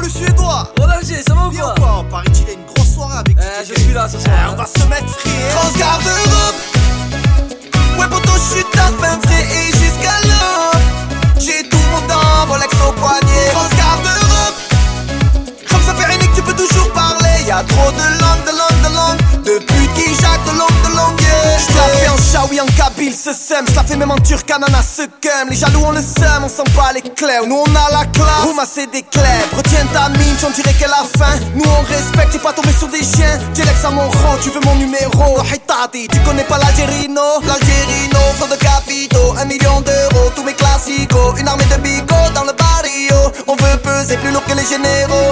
le suédois. Oh l'Alger, ça va ou Bien quoi? ou quoi? Paris qu'il y a une grosse soirée avec DJ Je Kay. suis là ce soir. On va se mettre free. Transgarde Europe. Ouais poto je suis tapin frais et jusqu'à l'aube. J'ai tout mon temps, Rolex au poignet. Transgarde Europe. Comme ça fait rien que tu peux toujours parler. Y'a trop de langues, de langues, de langues. De putes qui jacquent de langue, yeah. J'te la fais en chaoui, en kabyle, ce seum. J'la fais même en turc, ananas, ce cum. Les jaloux ont le seum, on sent pas les clés. Nous on a la classe, Rouma c'est des clés. Retiens ta mine, j'en dirais qu'elle a faim. Nous on respecte, t'es pas tombé sur des chiens. Dilex à mon rang, tu veux mon numéro. Hitati, tu connais pas l'Algérino. L'Algérino, flot de capitaux, 1 million d'euros, tous mes classicos. Une armée de bigots dans le barrio. On veut peser plus lourd que les généraux.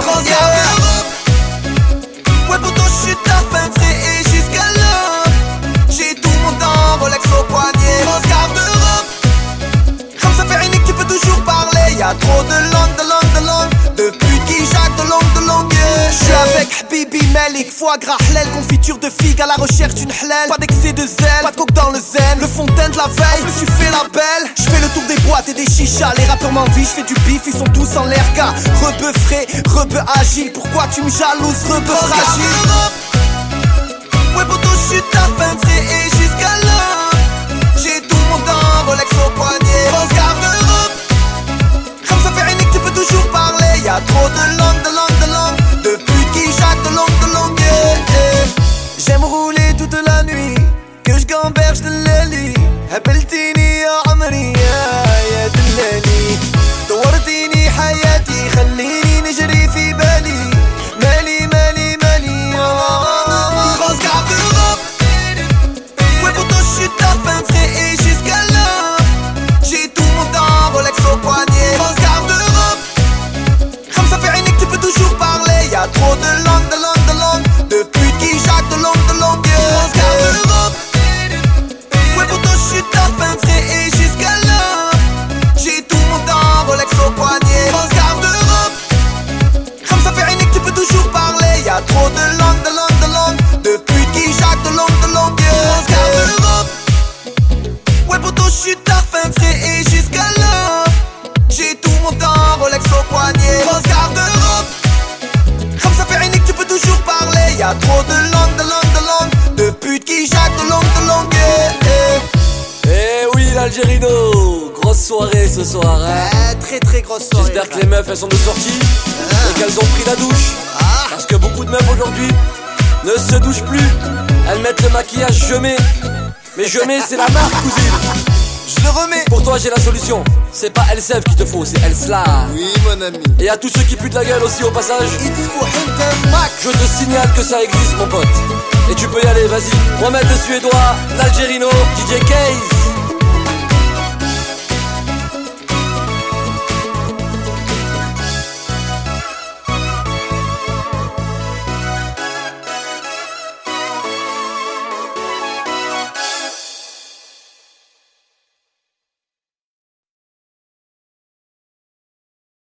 Ouais poto j'suis tapin frais et jusqu'à l'aube. J'ai tout mon temps, Rolex au poignet. Transgarde Europe. Comme ça fait rien que tu peux toujours parler. Y'a trop de langues, de langues, de langues. De putes qui jacquent de langue, yeah. J'suis avec Habibi Melik, foie gras halal, confiture de figue à la recherche d'une halal. Pas d'excès de zèle, pas de coke dans le zen. Le fontaine de la veille, en plus tu fais la belle. J'fais le tour des boîtes et des chichas. Les rappeurs m'envient, j'fais du bif, ils sont tous en l'air gars. Rebeu frais, rebeu agile. Pourquoi tu me jalouses, rebeu fragile? Ouais poto j'suis tapin frais et jusqu'à l'aube. J'ai tout mon temps, Rolex au poignet. Transgarde Europe. Comme ça fait rien que tu peux toujours parler. Y'a trop de langues, de langues, de langues. De putes qui jacquent de langue, yeah. J'aime rouler toute la nuit, que j'gamberge de l'ali. هبلتيني يا عمري يا دلالي. دورتيني حياتي خليني نجري في بالي. مالي مالي مالي. Transgarde Europe. Ouais poto j'suis tapin frais et jusqu'à l'aube. J'ai tout mon temps, Rolex au poignet. Transgarde Europe. Comme ça fait rien que tu peux toujours parler. Y'a trop de langues, de langues, de langues. De putes qui jacquent de langue, yeah. Transgarde Europe. Ouais poto j'suis tapin frais et jusqu'à l'aube. J'ai tout mon temps, Rolex au poignet. Transgarde Europe. Comme ça fait rien que tu peux toujours parler. Y'a trop de langues, de langues, de langues. De putes qui jacquent de langue, yeah. Transgarde Europe. Ouais poto j'suis tapin frais et jusqu'à l'aube. J'ai tout mon temps, Rolex au poignet. Transgarde Europe. Comme ça fait rien que tu peux toujours parler. Y'a trop de langues, de langues, de langues. De putes qui jacquent de langue, yeah. Eh oui l'Algérino, grosse soirée ce soir hein. Très très grosse soirée. J'espère que les meufs elles sont de sortie et qu'elles ont pris la douche. Parce que beaucoup de meufs aujourd'hui ne se douchent plus. Elles mettent le maquillage je mets. Mais je mets c'est la marque cousine. Je le remets. Pour toi j'ai la solution. C'est pas Elsef qu'il te faut, c'est Elsla. Oui mon ami. Et à tous ceux qui puent de la gueule aussi au passage, It's for Hilton Max. je te signale que ça existe mon pote. Et tu peux y aller, vas-y. Mohamed le Suédois, l'Algérino, DJ Kay.